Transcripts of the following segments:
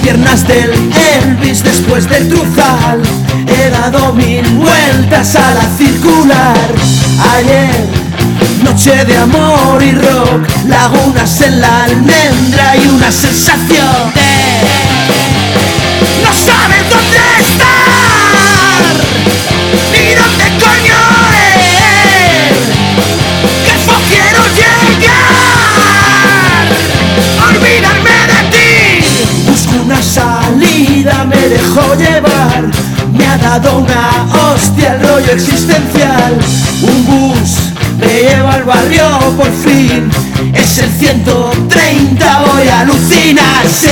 piernas del Elvis después del Truzal. He dado 1000 vueltas a la circular. Ayer, noche de amor y rock, lagunas en la almendra y una sensación de no sabes dónde estar ni dónde coño es. Que no quiero llegar, olvidarme de ti. Busco una salida, me dejo llevar. Me ha dado una hostia el rollo existencial. Un bus me lleva al barrio por fin. Es el 130, voy a alucinar, sí.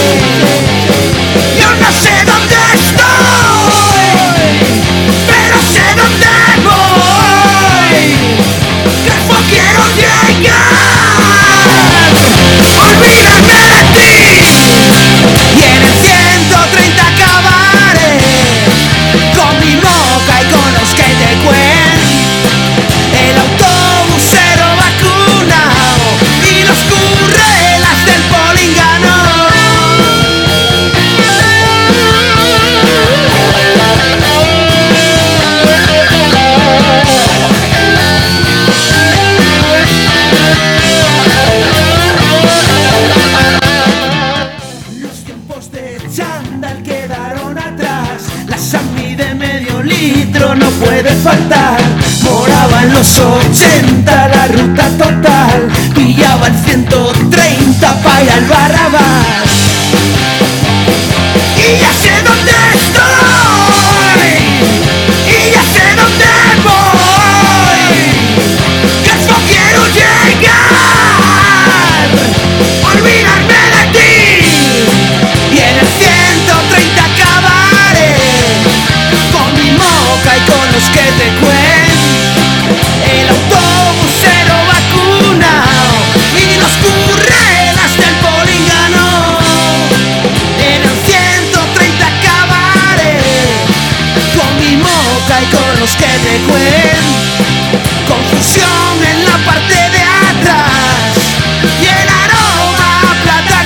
Yo no sé dónde estoy, pero sé dónde voy. Que no quiero llegar, olvidarme de ti. Y en el 130 acabaré con mi moca y con los que te cuenten. El autobusero vacunado y los currelas del políngano. Los tiempos de chándal quedaron atrás. La Sammy de medio litro no puede faltar. Moraba en los 80 la ruta total. Pillaba el 130 pa' ir al Barrabás. Y ya sé dónde estoy, y ya sé dónde voy. Que no quiero llegar, olvidarme de ti. Y en el 130 acabaré con mi moca y con los que te cuenten. El autobusero vacunado y los currelas del políngano. En el 130 acabaré con mi moca y con los que te cuenten. Confusión en la parte de atrás y el aroma a plata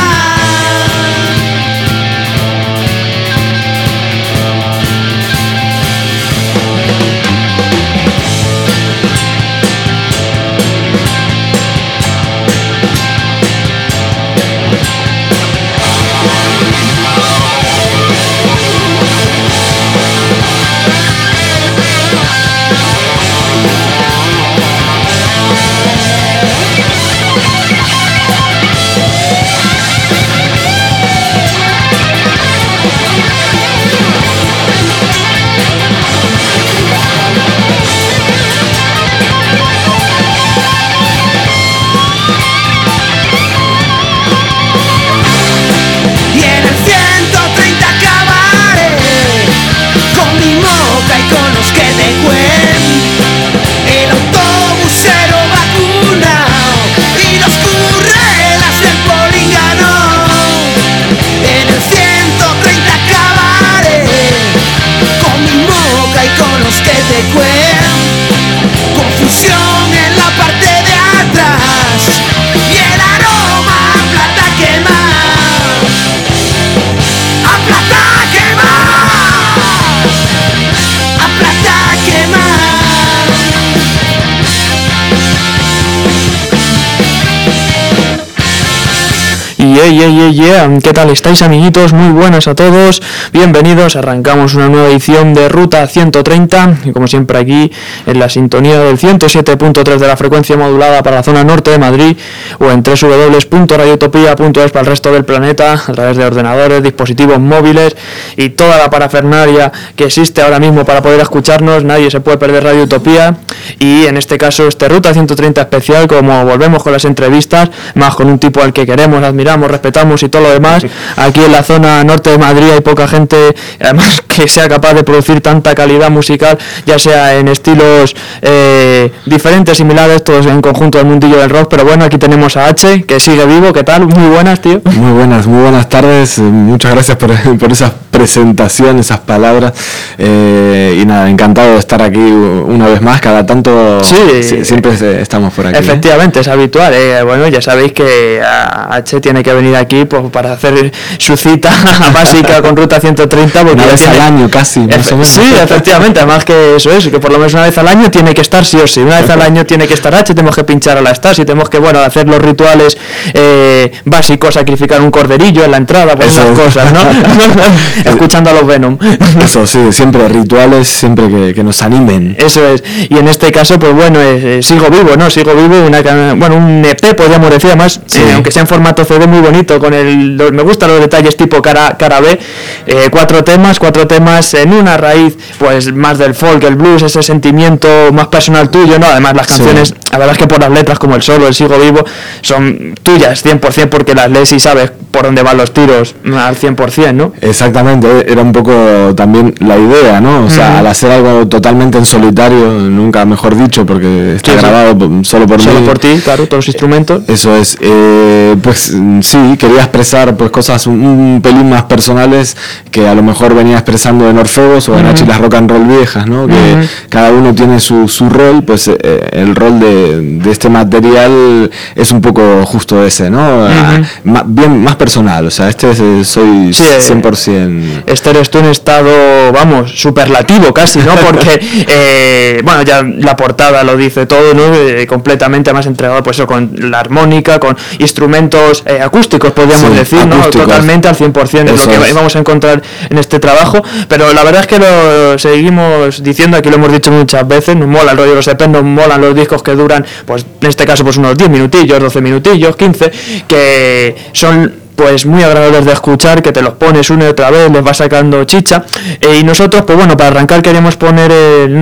¿Qué tal estáis, amiguitos? Muy buenas a todos, bienvenidos, arrancamos una nueva edición de Ruta 130 y como siempre aquí en la sintonía del 107.3 de la frecuencia modulada para la zona norte de Madrid o en www.radiotopia.es para el resto del planeta a través de ordenadores, dispositivos móviles y toda la parafernalia que existe ahora mismo para poder escucharnos. Nadie se puede perder Radio Utopía y en este caso este Ruta 130 especial, como volvemos con las entrevistas, más con un tipo al que queremos, admiramos, respetamos y todo lo demás. Aquí en la zona norte de Madrid hay poca gente, además, que sea capaz de producir tanta calidad musical, ya sea en estilos diferentes, similares, todos en conjunto del mundillo del rock. Pero bueno, aquí tenemos a H, que sigue vivo. ¿Qué tal? Muy buenas, tío. Muy buenas tardes. Muchas gracias por esa presentación, esas palabras. Y nada, encantado de estar aquí una vez más. Cada tanto siempre estamos por aquí. Efectivamente, es habitual. Bueno, ya sabéis que H tiene tiene que venir aquí pues, para hacer su cita básica con Ruta 130. Porque una vez al año casi. Sí, efectivamente, además que eso es, que por lo menos una vez al año tiene que estar sí o sí. Una vez al año tiene que estar tenemos que pinchar a la Stasi, tenemos que, bueno, hacer los rituales básicos, sacrificar un corderillo en la entrada, por esas cosas, ¿no? Escuchando a los Venom. Eso sí, siempre rituales, siempre que nos animen. Eso es, y en este caso, pues bueno, Sigo Vivo, ¿no? Sigo Vivo, un EP, podríamos decir, además, sí. Aunque sea en formato CD muy bonito, me gustan los detalles tipo cara B, 4 temas en una raíz, pues más del folk, el blues, ese sentimiento más personal tuyo, ¿no? Además las canciones, sí. La verdad es que por las letras como el solo, el Sigo Vivo, son tuyas 100% porque las lees y sabes por dónde van los tiros al 100%, ¿no? Exactamente, era un poco también la idea, ¿no? O sea, al hacer algo totalmente en solitario, nunca mejor dicho, porque está grabado solo por mí. Solo por ti, claro, todos los instrumentos. Eso es, pues sí, quería expresar pues cosas un pelín más personales que a lo mejor venía expresando en Orfeos o en Achilas Rock and Roll viejas, ¿no? Que cada uno tiene su rol, pues el rol de este material es un poco justo ese, ¿no? Bien más personal, o sea, soy 100%. Este eres tú en estado, vamos, superlativo casi, ¿no? Porque, bueno, ya la portada lo dice todo, ¿no? Completamente más entregado, pues eso, con la armónica, con instrumentos acústicos, podríamos decir, acústicos, ¿no? Totalmente al 100% es lo que vamos a encontrar en este trabajo, pero la verdad es que lo seguimos diciendo, aquí lo hemos dicho muchas veces, nos mola el rollo de los EPs, nos molan los discos que duran, pues en este caso, pues unos 10 minutillos, 12 minutillos, 15, que son pues muy agradables de escuchar, que te los pones una y otra vez, les va sacando chicha, y nosotros, pues bueno, para arrancar queríamos poner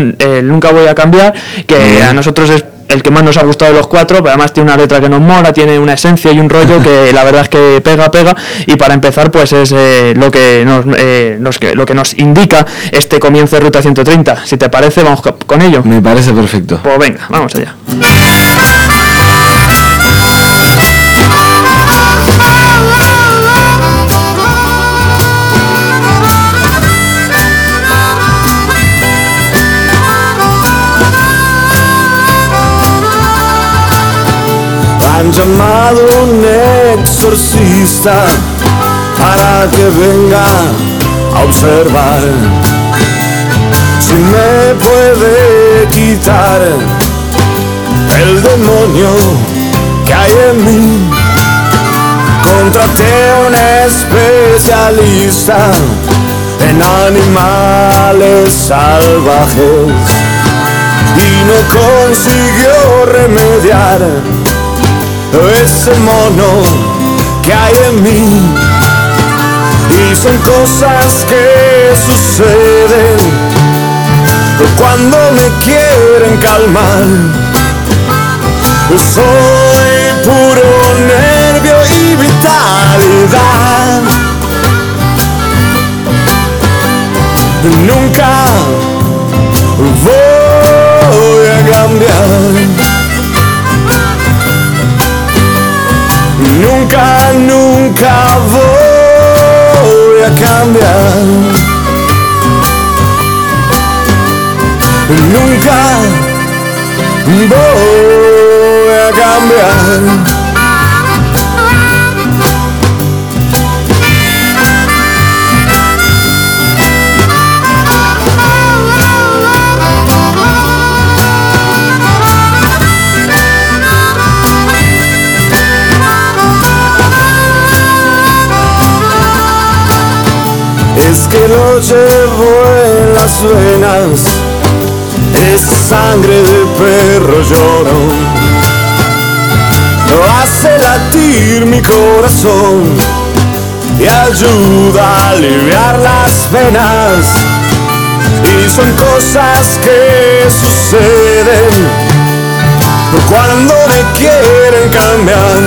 el Nunca Voy a Cambiar, que a nosotros es el que más nos ha gustado de los 4, pero además tiene una letra que nos mola, tiene una esencia y un rollo que la verdad es que pega, y para empezar pues es lo que nos indica este comienzo de Ruta 130. Si te parece, vamos con ello. Me parece perfecto. Pues venga, vamos allá. Han llamado un exorcista para que venga a observar si me puede quitar el demonio que hay en mí. Contraté a un especialista en animales salvajes y no consiguió remediar ese mono que hay en mí. Y son cosas que suceden cuando me quieren calmar. Soy puro nervio y vitalidad. Nunca voy a cambiar. Nunca voy a cambiar. Nunca voy a cambiar. Es que lo llevo en las venas, es sangre de perro lloro, hace latir mi corazón y ayuda a aliviar las penas. Y son cosas que suceden cuando me quieren cambiar.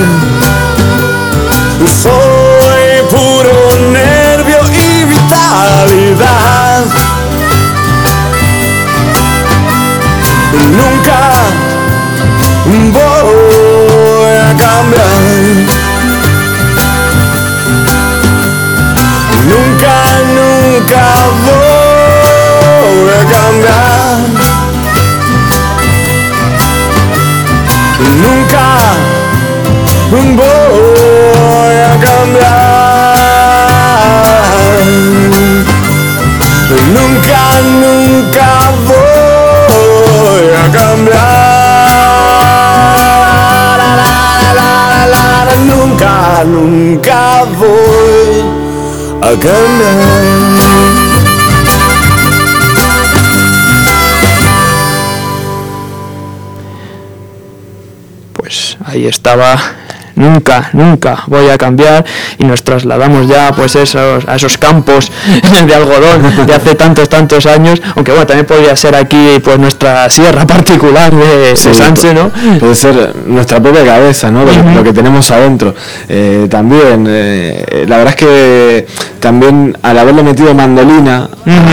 Soy puro nervio y vitalidad. Nunca voy a cambiar. Nunca voy a cambiar. Nunca voy a la voy a cambiar. Pues ahí estaba Nunca voy a cambiar, y nos trasladamos ya pues a esos campos de algodón de hace tantos años, aunque bueno, también podría ser aquí pues nuestra sierra particular de Sanse, ¿no? Puede ser nuestra propia cabeza, ¿no? Lo que tenemos adentro. También, la verdad es que también al haberle metido mandolina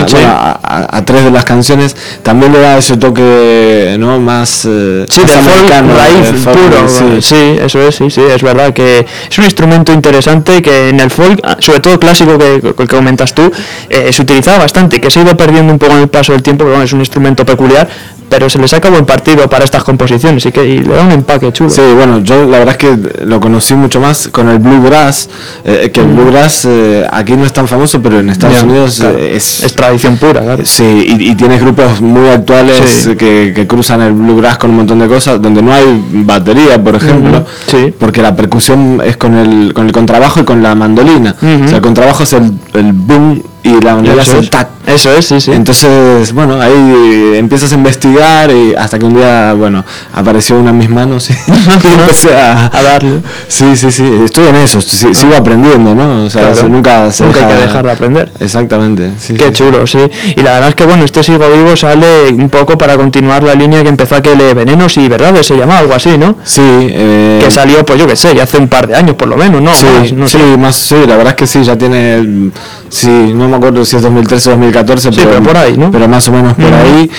a tres de las canciones, también le da ese toque, ¿no? Más de folk raíz puro. Sí, eso es, sí, es verdad que es un instrumento interesante que en el folk, sobre todo clásico que comentas tú, se utilizaba bastante, que se ha ido perdiendo un poco en el paso del tiempo, pero bueno, es un instrumento peculiar, pero se le saca buen partido para estas composiciones y le da un empaque chulo. Sí, bueno, yo la verdad es que lo conocí mucho más con el bluegrass, que el bluegrass aquí no es tan famoso, pero en Estados Unidos claro, es tradición pura, claro. Sí, y tienes grupos muy actuales que cruzan el bluegrass con un montón de cosas, donde no hay batería, por ejemplo, porque la percusión es con el contrabajo y con la mandolina. O sea, el contrabajo es el boom y la mandolina es el tac. Eso es, sí. Entonces, bueno, ahí empiezas a investigar y hasta que un día, bueno, apareció una en mis manos y empecé a darle. Sí, estoy en eso, sigo aprendiendo, ¿no? O sea, claro. Nunca hay que dejar de aprender. Exactamente. Qué chulo, sí. Y la verdad es que, bueno, este Sigo Vivo sale un poco para continuar la línea que empezó aquel Venenos y Verdades, se llama algo así, ¿no? Sí. Que salió, pues yo qué sé, ya hace un par de años por lo menos, ¿no? Sí, la verdad es que sí, ya tiene... Sí, no me acuerdo si es 2013 o 2014, pero por ahí, ¿no? Pero más o menos por ahí.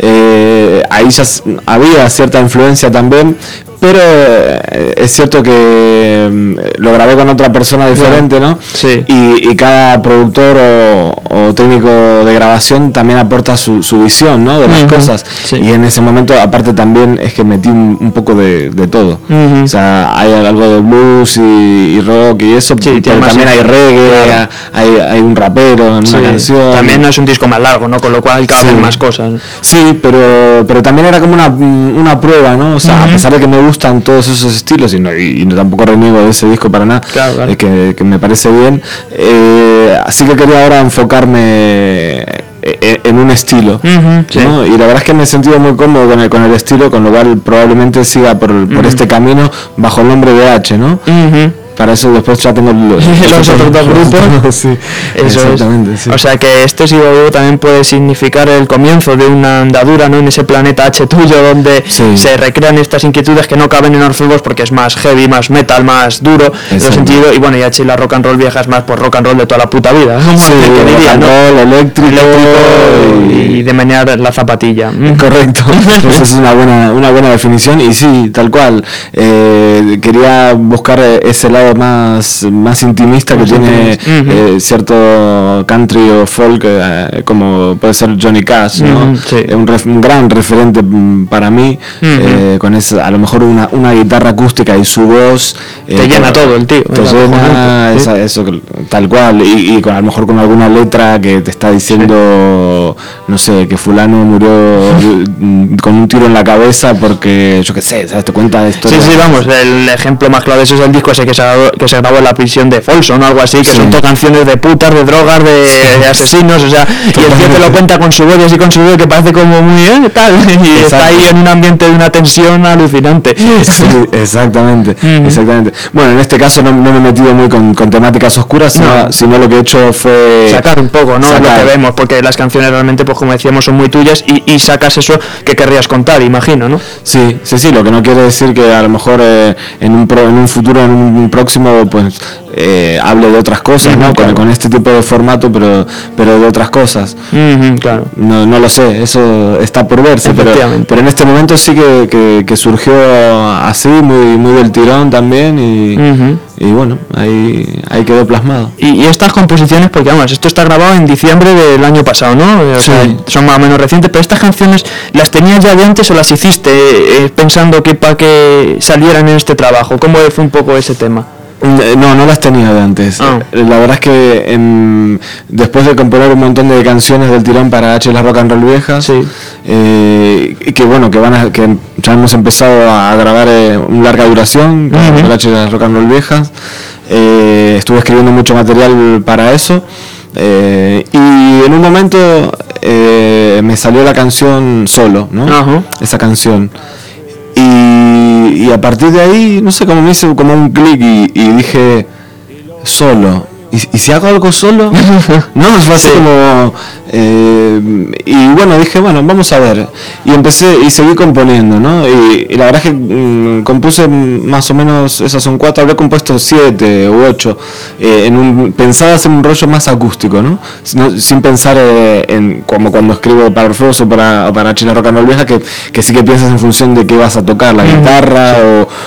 Ahí ya había cierta influencia también, pero es cierto que lo grabé con otra persona diferente, ¿no? Sí. Y cada productor o técnico de grabación también aporta su visión, ¿no? De las cosas. Sí. Y en ese momento, aparte también es que metí un poco de todo. O sea, hay algo de blues y rock y eso, pero también hay reggae, hay un rapero en una canción. También no es un disco más largo, ¿no? Con lo cual caben más cosas. Sí, pero también era como una prueba, ¿no? O sea, a pesar de que me gustan todos esos estilos y tampoco reniego de ese disco para nada, claro. Que me parece bien, así que quería ahora enfocarme en un estilo, ¿no? Y la verdad es que me he sentido muy cómodo con el estilo, con lo cual probablemente siga por este camino bajo el nombre de H, ¿no? Para eso después ya tengo los otros dos grupos. Sí, eso exactamente, es. Sí. O sea que este Sigo Vivo también puede significar el comienzo de una andadura, ¿no? En ese planeta H tuyo donde se recrean estas inquietudes que no caben en Orfebos porque es más heavy, más metal, más duro en ese sentido. Y bueno, y H y la rock and roll vieja es más por rock and roll de toda la puta vida, ¿no? Sí, rock and roll, eléctrico y de menear la zapatilla. Correcto. Esa es una buena definición y sí, tal cual. Quería buscar ese lado más intimista que tiene cierto country o folk, como puede ser Johnny Cash, ¿no? Un gran referente para mí, con a lo mejor una guitarra acústica y su voz te llena todo el tío, te llena eso tal cual, y a lo mejor con alguna letra que te está diciendo no sé, que fulano murió con un tiro en la cabeza porque yo qué sé, ¿sabes? Te cuenta de historia. Sí, vamos, el ejemplo más claro de eso es el disco ese que se grabó en la prisión de Folsom o algo así, que son todas canciones de putas, de drogas, de asesinos, o sea, y el tío te lo cuenta con su voz y así con su voz que parece como muy tal, y está ahí en un ambiente de una tensión alucinante. Sí, exactamente. Bueno, en este caso no me he metido muy con temáticas oscuras, sino lo que he hecho fue sacar un poco, ¿no? Lo que vemos, porque las canciones realmente, pues como decíamos, son muy tuyas y sacas eso que querrías contar, imagino, ¿no? Sí, lo que no quiere decir que a lo mejor en un futuro, en un próximo, pues hable de otras cosas, ¿no? Claro. Con este tipo de formato, pero de otras cosas. Claro. No lo sé, eso está por verse, pero en este momento sí que surgió así, muy del tirón también y bueno, ahí quedó plasmado. Y estas composiciones, porque vamos, esto está grabado en diciembre del año pasado, ¿no? O sea, son más o menos recientes, pero estas canciones, ¿las tenías ya de antes o las hiciste pensando que para que salieran en este trabajo? ¿Cómo fue un poco ese tema? No las tenía de antes. La verdad es que después de componer un montón de canciones del tirón para H las Rock and Roll viejas, que ya hemos empezado a grabar una larga duración para H las Rock and Roll viejas, estuve escribiendo mucho material para eso, y en un momento me salió la canción Solo, ¿no? Ajá. Esa canción. Y a partir de ahí, no sé, como me hice como un clic y dije, solo. ¿Y si hago algo solo? No, fue así como... y bueno, dije, bueno, vamos a ver. Y empecé y seguí componiendo, ¿no? Y la verdad es que compuse más o menos, esas son 4, habré compuesto 7 u 8. Pensaba hacer un rollo más acústico, ¿no? Sin pensar en como cuando escribo para Orfeos o para Chilas Rock and Roll Vieja, que sí que piensas en función de qué vas a tocar, la guitarra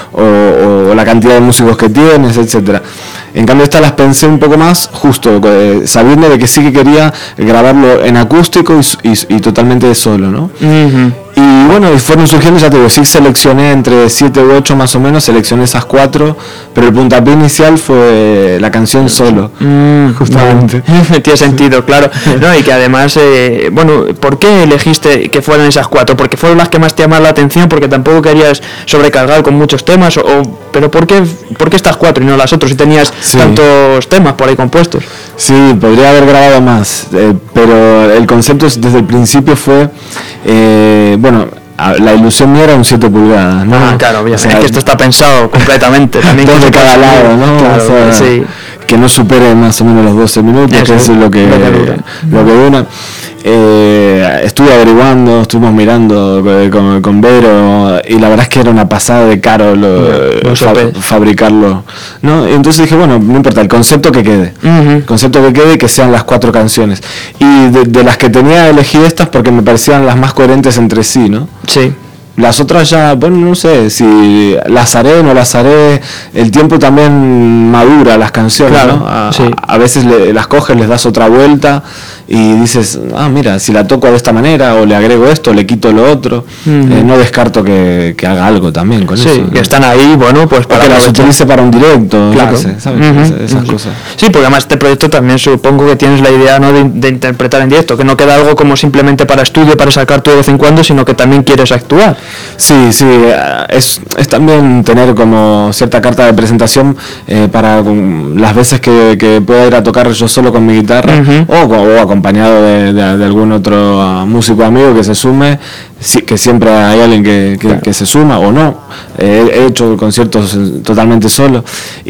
o la cantidad de músicos que tienes, etcétera. En cambio estas las pensé un poco más justo, sabiendo de que sí que quería grabarlo en acústico y totalmente solo, ¿no? Uh-huh. Y bueno, y fueron surgiendo, ya te digo, sí seleccioné entre 7 u 8 más o menos, seleccioné esas 4, pero el puntapié inicial fue la canción Solo, justamente. Tiene sentido, claro. No, y que además, bueno, ¿por qué elegiste que fueran esas 4? ¿Porque fueron las que más te llamaron la atención? ¿Porque tampoco querías sobrecargar con muchos temas? ¿Pero por qué estas 4 y no las otras si tenías tantos temas por ahí compuestos? Sí, podría haber grabado más, pero el concepto desde el principio fue... bueno, la ilusión mía era un 7 pulgadas, ¿no? Claro, o sea, es que esto está pensado completamente. También dos de cada lado, ¿no? Claro, o sea, sí. Que no supere más o menos los 12 minutos, eso, que es lo que dura. Estuve averiguando, estuvimos mirando con Vero, y la verdad es que era una pasada de caro fabricarlo, ¿no? Entonces dije, bueno, no importa, el concepto que quede, y que sean las 4 canciones. Y de las que tenía elegí estas porque me parecían las más coherentes entre sí, ¿no? Sí. Las otras ya, bueno, no sé si las haré o no las haré. El tiempo también madura las canciones, claro, ¿no? A veces las coges, les das otra vuelta y dices, mira, si la toco de esta manera o le agrego esto, le quito lo otro. No descarto que haga algo también con eso. Sí, que están ahí, bueno, pues para que las utilice para un directo, claro. ¿Sabes? Esas cosas. Sí, porque además este proyecto también supongo que tienes la idea, ¿no?, de interpretar en directo, que no queda algo como simplemente para estudio, para sacar tú de vez en cuando, sino que también quieres actuar. Sí, es también tener como cierta carta de presentación para las veces que pueda ir a tocar yo solo con mi guitarra, o acompañado de algún otro músico amigo que se sume, que siempre hay alguien que se suma o no. He hecho conciertos totalmente solo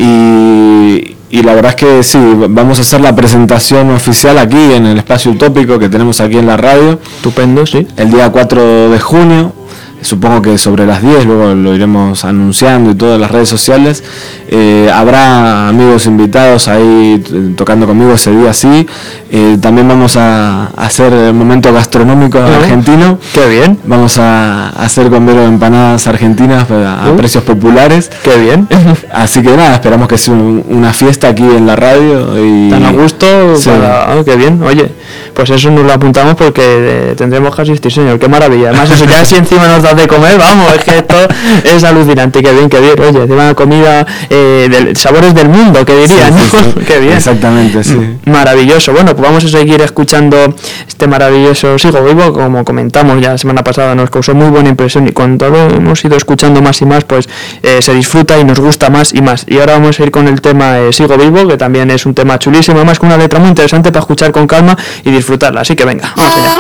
y la verdad es que sí, vamos a hacer la presentación oficial aquí en el Espacio Utópico que tenemos aquí en la radio. Estupendo, sí. El día 4 de junio. Supongo que sobre las 10, luego lo iremos anunciando y todas las redes sociales. Habrá amigos invitados ahí tocando conmigo ese día, sí. También vamos a hacer el momento gastronómico argentino. Qué bien. Vamos a hacer con Vero empanadas argentinas a precios populares. Qué bien. Así que nada, esperamos que sea una fiesta aquí en la radio. Y tan a gusto. Sí. Qué bien. Oye, pues eso nos lo apuntamos porque tendremos que asistir, señor. Qué maravilla. Además, eso ya si encima nos da de comer, vamos, es que esto es alucinante. Qué bien, qué bien. Oye, encima comida sabores del mundo, que diría, ¿no? Sí. Qué bien. Exactamente, sí. Maravilloso. Bueno, pues vamos a seguir escuchando este maravilloso Sigo Vivo. Como comentamos ya la semana pasada, nos causó muy buena impresión y cuando lo hemos ido escuchando más y más, pues se disfruta y nos gusta más y más. Y ahora vamos a ir con el tema Sigo Vivo, que también es un tema chulísimo, además con una letra muy interesante para escuchar con calma y disfrutarla. Así que venga, vamos allá.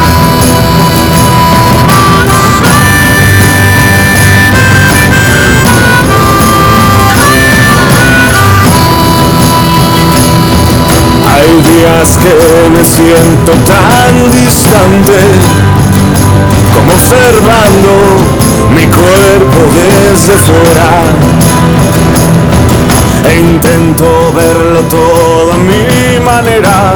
Hay días que me siento tan distante, como observando mi cuerpo desde fuera, e intento verlo todo a mi manera,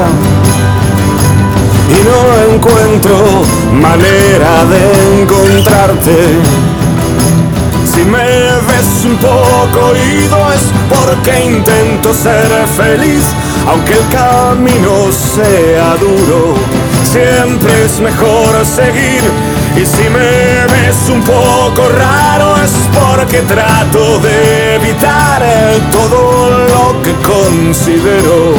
y no encuentro manera de encontrarte. Si me ves un poco ido es porque intento ser feliz, aunque el camino sea duro, siempre es mejor seguir. Y si me ves un poco raro es porque trato de evitar todo lo que considero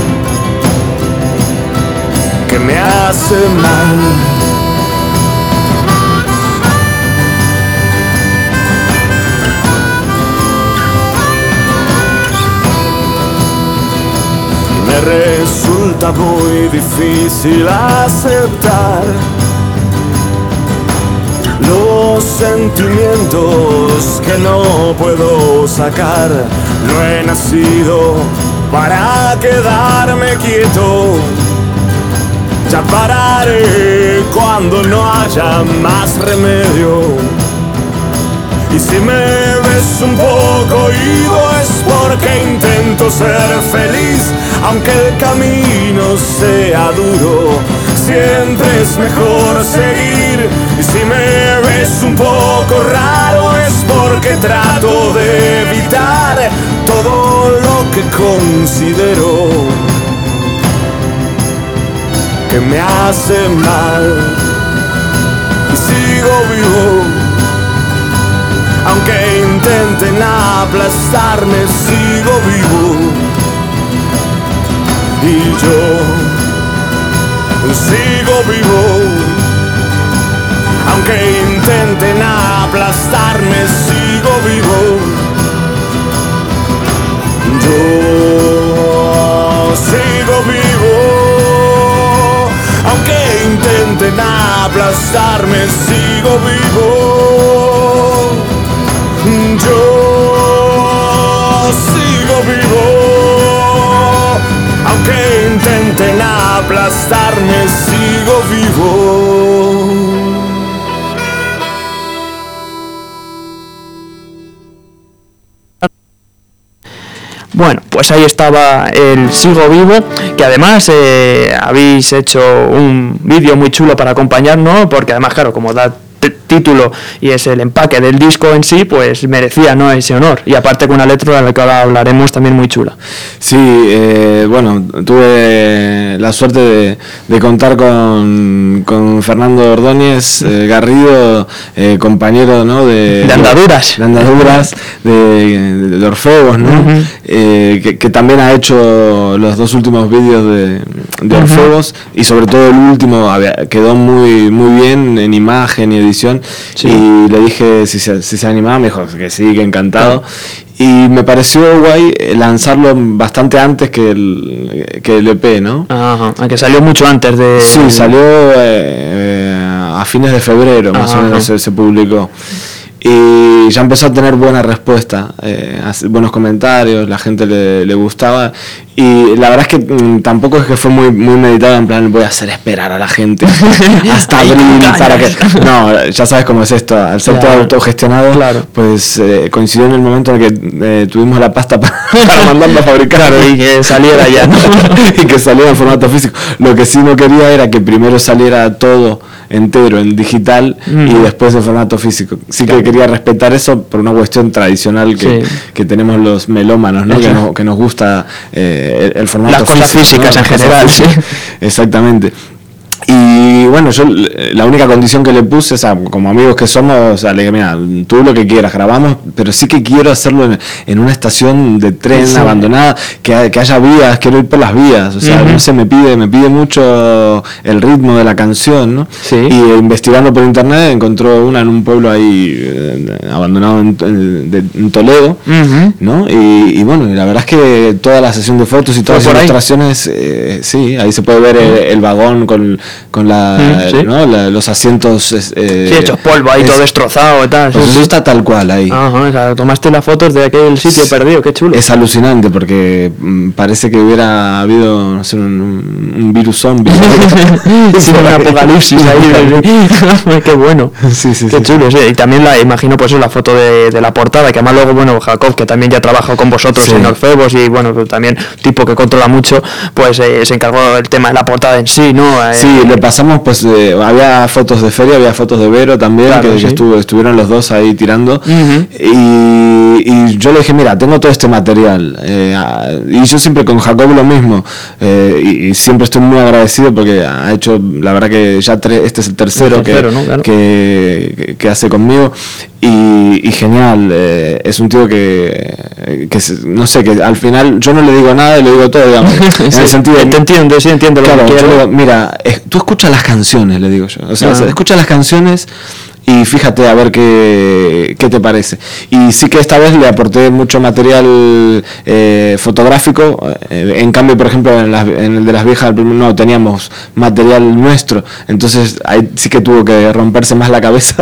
que me hace mal. me resulta muy difícil aceptar los sentimientos que no puedo sacar. No he nacido para quedarme quieto. Ya pararé cuando no haya más remedio. Y si me ves un poco ido es porque intento ser feliz, aunque el camino sea duro, siempre es mejor seguir. Y si me ves un poco raro es porque trato de evitar todo lo que considero que me hace mal. Y sigo vivo, aunque intenten aplastarme, sigo vivo. Y yo sigo vivo, aunque intenten aplastarme, sigo vivo. Yo sigo vivo, aunque intenten aplastarme, sigo vivo. Yo sigo vivo, aunque intenten aplastarme, sigo vivo. Bueno, pues ahí estaba el Sigo Vivo, que además habéis hecho un vídeo muy chulo para acompañarnos, porque además, claro, como da título y es el empaque del disco en sí, pues merecía, ¿no?, ese honor, y aparte con una letra de la que ahora hablaremos también muy chula. Sí, bueno, tuve la suerte de contar con Fernando Ordóñez Garrido, compañero, ¿no?, de andaduras, de Orfebos, ¿no? Uh-huh. Que también ha hecho los dos últimos vídeos de Orfebos, y sobre todo el último quedó muy bien en imagen y edición. Sí. Y le dije si se animaba, me dijo que sí, que encantado. Y me pareció guay lanzarlo bastante antes que el EP, ¿no? Ajá, que salió mucho antes de... Sí, salió a fines de febrero, más o menos se publicó. Y ya empezó a tener buena respuesta, buenos comentarios, la gente le gustaba. Y la verdad es que tampoco es que fue muy meditado, en plan voy a hacer esperar a la gente hasta abril para que... No, ya sabes cómo es esto, al ser todo autogestionado, pues coincidió en el momento en que tuvimos la pasta para mandarlo a fabricar. Claro, y que saliera ya, ¿no? Y que saliera en formato físico. Lo que sí no quería era que primero saliera todo entero en digital y después en formato físico. Sí que quería respetar eso por una cuestión tradicional que tenemos los melómanos, ¿no? Que nos gusta el formato las cosas físico, físicas, ¿no? En general, sí. Exactamente. Y bueno, yo la única condición que le puse, o sea, como amigos que somos, o sea, le dije, mira, tú lo que quieras, grabamos, pero sí que quiero hacerlo en una estación de tren abandonada, que haya vías, quiero ir por las vías, o sea, no sé, me pide mucho el ritmo de la canción, ¿no? Sí. Y investigando por internet encontró una en un pueblo ahí abandonado en Toledo, ¿no? Y bueno, la verdad es que toda la sesión de fotos y todas las ilustraciones, sí, ahí se puede ver el vagón con ¿no? los asientos hechos polvo ahí, todo destrozado y tal. Pues eso está tal cual ahí. Ajá, claro, tomaste las fotos de aquel sitio perdido, qué chulo. Es alucinante porque parece que hubiera habido, no sé, un virus zombie. Sí, un apocalipsis ahí. Qué bueno. Sí, qué chulo, sí. Y también imagino pues la foto de la portada, que además luego, bueno, Jacob, que también ya trabajó con vosotros en Orfebos y bueno, también tipo que controla mucho, pues se encargó del tema de la portada en sí, ¿no? Sí, le pasamos, pues había fotos de feria, había fotos de Vero también, claro, que estuvieron los dos ahí tirando. Y yo le dije, mira, tengo todo este material. Y yo siempre con Jacob lo mismo. Y siempre estoy muy agradecido porque ha hecho, la verdad que ya este es el tercero, ¿no? Claro. que hace conmigo. Y genial, es un tío que no sé, que al final yo no le digo nada y le digo todo, digamos. En el sentido, te entiendo, sí entiendo. Claro, yo le digo, mira, tú escuchas las canciones, le digo yo. O sea, escucha las canciones y fíjate a ver qué te parece. Y sí que esta vez le aporté mucho material fotográfico. En cambio, por ejemplo, en el de las viejas no teníamos material nuestro. Entonces ahí sí que tuvo que romperse más la cabeza.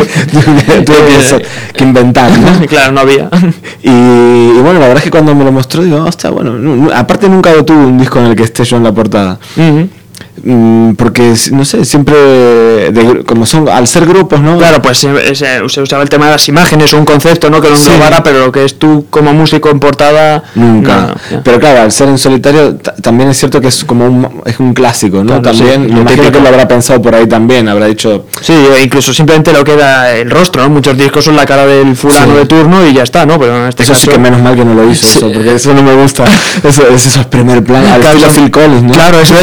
Tuve que inventar, ¿no? Claro, no había. Y bueno, la verdad es que cuando me lo mostró digo, hostia, bueno, aparte nunca tuve un disco en el que esté yo en la portada. Uh-huh. Porque no sé, siempre como son al ser grupos, ¿no? Claro, pues se usaba el tema de las imágenes o un concepto, ¿no? Que lo englobara, pero lo que es tú como músico en portada nunca. Pero claro, al ser en solitario también es cierto que es como es un clásico, ¿no? Claro, también me imagino que lo habrá pensado por ahí también, habrá dicho. Sí, incluso simplemente lo que era el rostro, ¿no? Muchos discos son la cara del fulano de turno y ya está, ¿no? Pero en este eso caso, sí que menos mal que no lo hizo, eso, porque eso no me gusta. Eso es primer plan, al estilo Phil Collins, ¿no? Claro, eso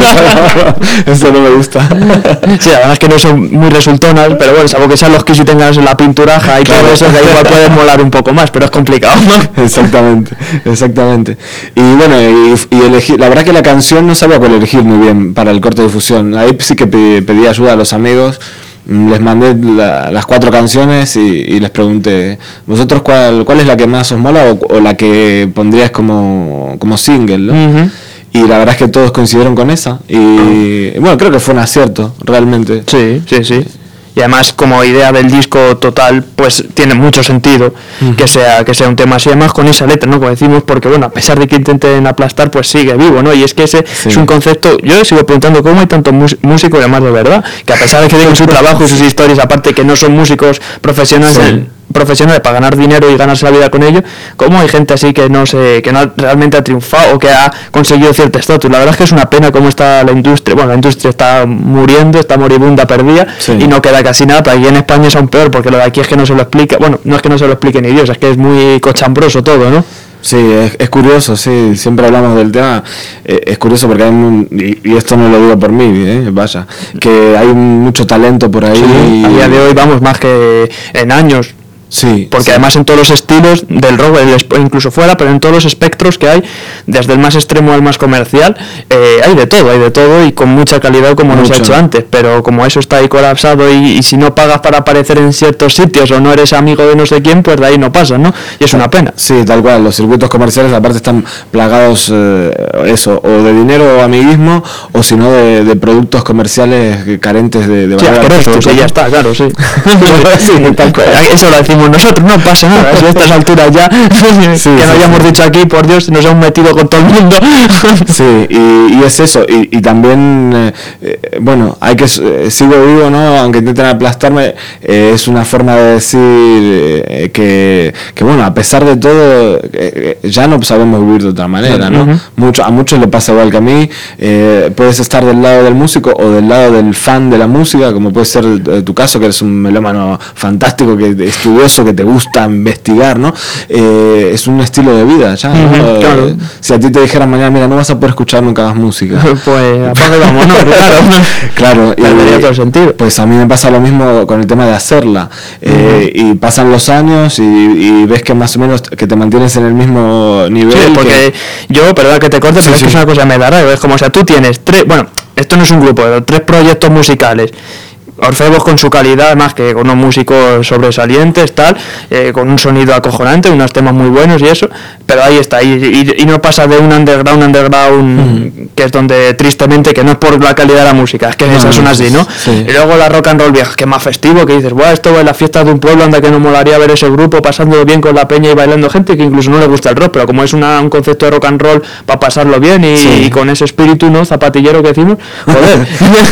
eso no me gusta. Sí, la verdad es que no son muy resultonas, pero bueno, salvo que sean los que si tengas la pinturaja y claro, todo eso, que igual pueden molar un poco más, pero es complicado, ¿no? Exactamente. Y bueno, y elegir, la verdad que la canción no sabía cuál elegir muy bien para el corte de difusión. Ahí sí que pedí ayuda a los amigos. Les mandé las 4 canciones y les pregunté, ¿vosotros cuál es la que más os mola o la que pondrías como single, ¿no? Uh-huh. Y la verdad es que todos coincidieron con esa y bueno, creo que fue un acierto realmente. Sí. Y además como idea del disco total pues tiene mucho sentido que sea un tema así, además con esa letra, ¿no? Como decimos, porque bueno, a pesar de que intenten aplastar pues sigue vivo, ¿no? Y es que ese es un concepto, yo sigo preguntando cómo hay tantos músicos y además de verdad, que a pesar de que tienen su trabajo y sus historias, aparte que no son músicos profesionales para ganar dinero y ganarse la vida con ello, cómo hay gente así que no realmente ha triunfado o que ha conseguido cierto estatus. La verdad es que es una pena cómo está la industria. Bueno, la industria está muriendo, está moribunda, perdida y no queda casi nada. Pero aquí en España es aún peor, porque lo de aquí es que no se lo explica. Bueno, no es que no se lo explique ni Dios, es que es muy cochambroso todo, ¿no? Sí, es curioso, sí, siempre hablamos del tema, es curioso porque hay y esto no lo digo por mí, vaya, que hay mucho talento por ahí. Sí, a día de hoy vamos más que en años. Sí, porque además en todos los estilos del rock, incluso fuera, pero en todos los espectros que hay, desde el más extremo al más comercial, hay de todo y con mucha calidad como nos ha hecho antes, pero como eso está ahí colapsado y si no pagas para aparecer en ciertos sitios o no eres amigo de no sé quién, pues de ahí no pasa, ¿no? Y es una pena. Sí, tal cual, los circuitos comerciales aparte están plagados o de dinero o amiguismo o si no de productos comerciales carentes de valor. Sí, ya está, claro, sí. Tal cual. Eso lo decimos nosotros, no pasa nada, si a estas alturas ya que no hayamos dicho aquí, por Dios, nos hemos metido con todo el mundo. Sí, y es eso, y también bueno, hay que sigo vivo, ¿no? Aunque intenten aplastarme, es una forma de decir que bueno, a pesar de todo ya no sabemos vivir de otra manera, ¿no? A muchos le pasa igual que a mí. Puedes estar del lado del músico o del lado del fan de la música, como puede ser tu caso, que eres un melómano fantástico, que estudioso, que te gusta investigar, ¿no? Es un estilo de vida ya, ¿no? Claro. Si a ti te dijeran mañana, mira, no vas a poder escuchar nunca más música, pues apaga y vámonos, claro, y todo sentido. Pues a mí me pasa lo mismo con el tema de hacerla, y pasan los años y ves que más o menos que te mantienes en el mismo nivel. Sí, porque yo, perdón que te corte, pero es que es una cosa que me dará, es como, o sea, tú tienes esto no es un grupo, 3 proyectos musicales, Orfebos con su calidad, además que con unos músicos sobresalientes, tal, con un sonido acojonante, unos temas muy buenos y eso, pero ahí está, y no pasa de un underground que es donde tristemente, que no es por la calidad de la música, es que esas son así, ¿no? Sí. Y luego la rock and roll vieja, que es más festivo, que dices, bueno, esto es la fiesta de un pueblo, anda que no molaría ver ese grupo pasándolo bien con la peña y bailando gente que incluso no le gusta el rock, pero como es un concepto de rock and roll para pasarlo bien y con ese espíritu, ¿no? Zapatillero que decimos, joder,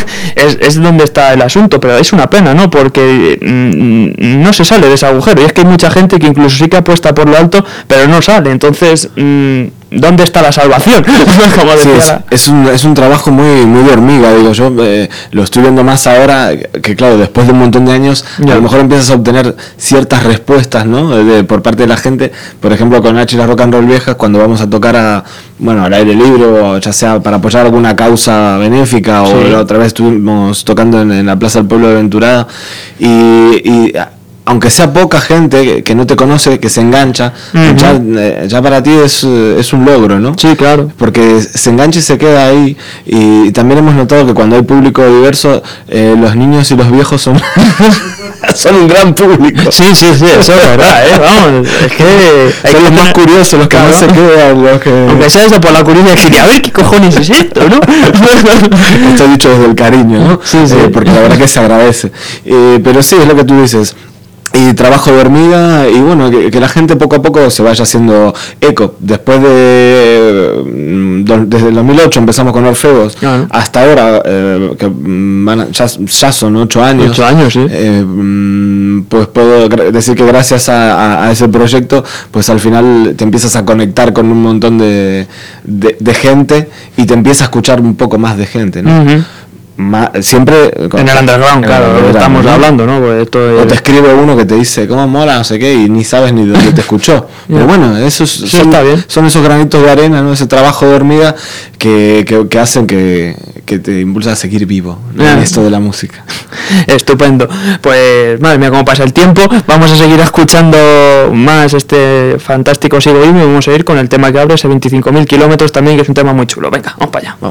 es donde está el asunto. Pero es una pena, ¿no? Porque no se sale de ese agujero. Y es que hay mucha gente que incluso sí que apuesta por lo alto, pero no sale. Entonces, ¿dónde está la salvación? Como decía es un trabajo muy de hormiga, digo yo. Lo estoy viendo más ahora, que claro, después de un montón de años, a lo mejor empiezas a obtener ciertas respuestas, ¿no? Por parte de la gente. Por ejemplo, con H y las Rock and Roll viejas, cuando vamos a tocar al aire libre, o ya sea para apoyar alguna causa benéfica, o la otra vez estuvimos tocando en la Plaza del Pueblo de Venturada, y aunque sea poca gente que no te conoce, que se engancha, ya para ti es un logro, ¿no? Sí, claro. Porque se engancha y se queda ahí. Y también hemos notado que cuando hay público diverso, los niños y los viejos son son un gran público. Sí, eso es verdad, vamos, es que son los más curiosos, los que más se quedan, los que... Aunque sea eso por la curiosidad, decir, a ver qué cojones es esto, ¿no? Esto dicho desde el cariño, ¿no? Sí. Porque la verdad que se agradece. Pero sí, es lo que tú dices. Y trabajo de hormiga, y bueno, que la gente poco a poco se vaya haciendo eco. Después desde el 2008 empezamos con Orfeos, hasta ahora, que ya son 8 años. 8 años, sí. Pues puedo decir que gracias a ese proyecto, pues al final te empiezas a conectar con un montón de gente y te empieza a escuchar un poco más de gente, ¿no? Siempre en el underground, claro, lo estamos hablando, ¿no? Pues esto o te escribe uno que te dice cómo mola, no sé qué, y ni sabes ni dónde te escuchó. Pero bueno, son esos granitos de arena, ¿no? Ese trabajo de hormiga que hacen que te impulsa a seguir vivo, ¿no? En esto de la música. Estupendo. Pues madre mía, cómo pasa el tiempo. Vamos a seguir escuchando más este fantástico Sigo Vivo y vamos a ir con el tema que abre, ese 25.000 kilómetros también, que es un tema muy chulo. Venga, vamos para allá. Vamos.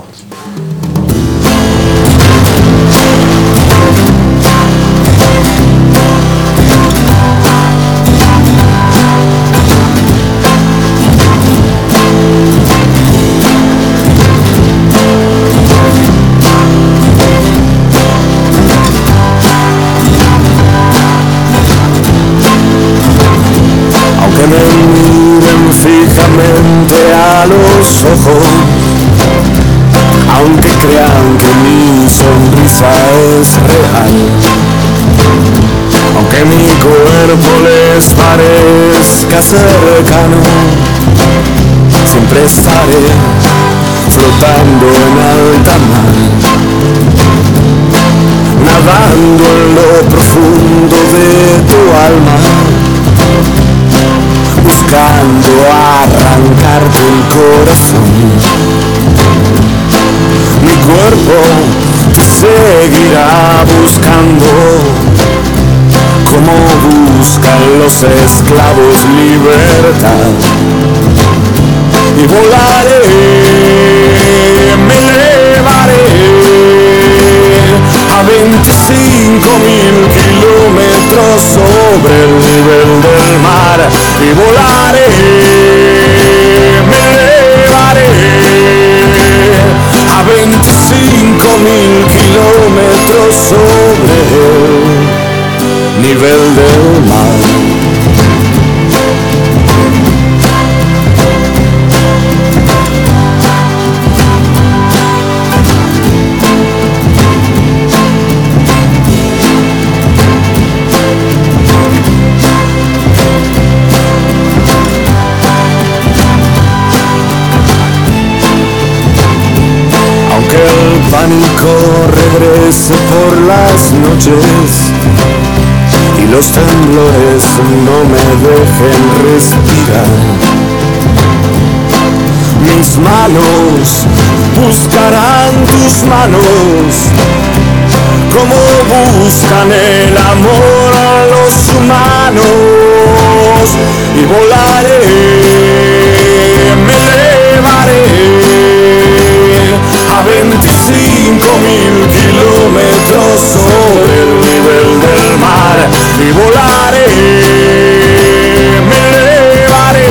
Que me miren fijamente a los ojos, aunque crean que mi sonrisa es real, aunque mi cuerpo les parezca cercano, siempre estaré flotando en alta mar, nadando en lo profundo de tu alma, buscando arrancarte el corazón. Mi cuerpo te seguirá buscando, como buscan los esclavos libertad. Y volaré, me elevaré a 25.000 kilómetros sobre el nivel del mar. Y volaré, me elevaré a 25.000 kilómetros sobre el nivel del mar. El pánico regrese por las noches y los temblores no me dejen respirar. Mis manos buscarán tus manos, como buscan el amor a los humanos. Y volaré, me elevaré a 25.000 kilómetros sobre el nivel del mar. Y volaré, me elevaré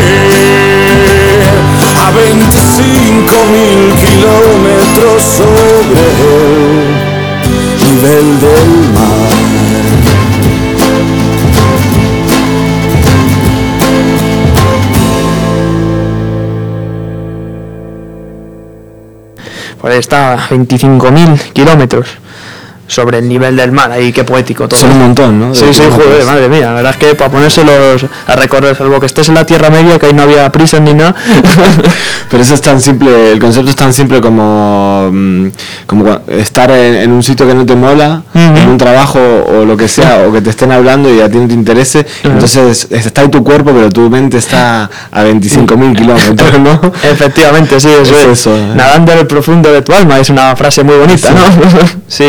a 25.000 kilómetros sobre el nivel del mar. Pues está 25.000 kilómetros sobre el nivel del mar, ahí qué poético todo. Son un montón, ¿no? Sí, joder, madre mía, la verdad es que para ponérselos a recorrer, salvo que estés en la Tierra Media, que ahí no había prisa ni nada. Pero eso es tan simple, el concepto es tan simple como estar en un sitio que no te mola, en un trabajo o lo que sea, o que te estén hablando y a ti no te interese, entonces está en tu cuerpo, pero tu mente está a 25.000 kilómetros, ¿no? Efectivamente, sí, eso es. Nadando en el profundo de tu alma, es una frase muy bonita, sí. ¿No? Sí.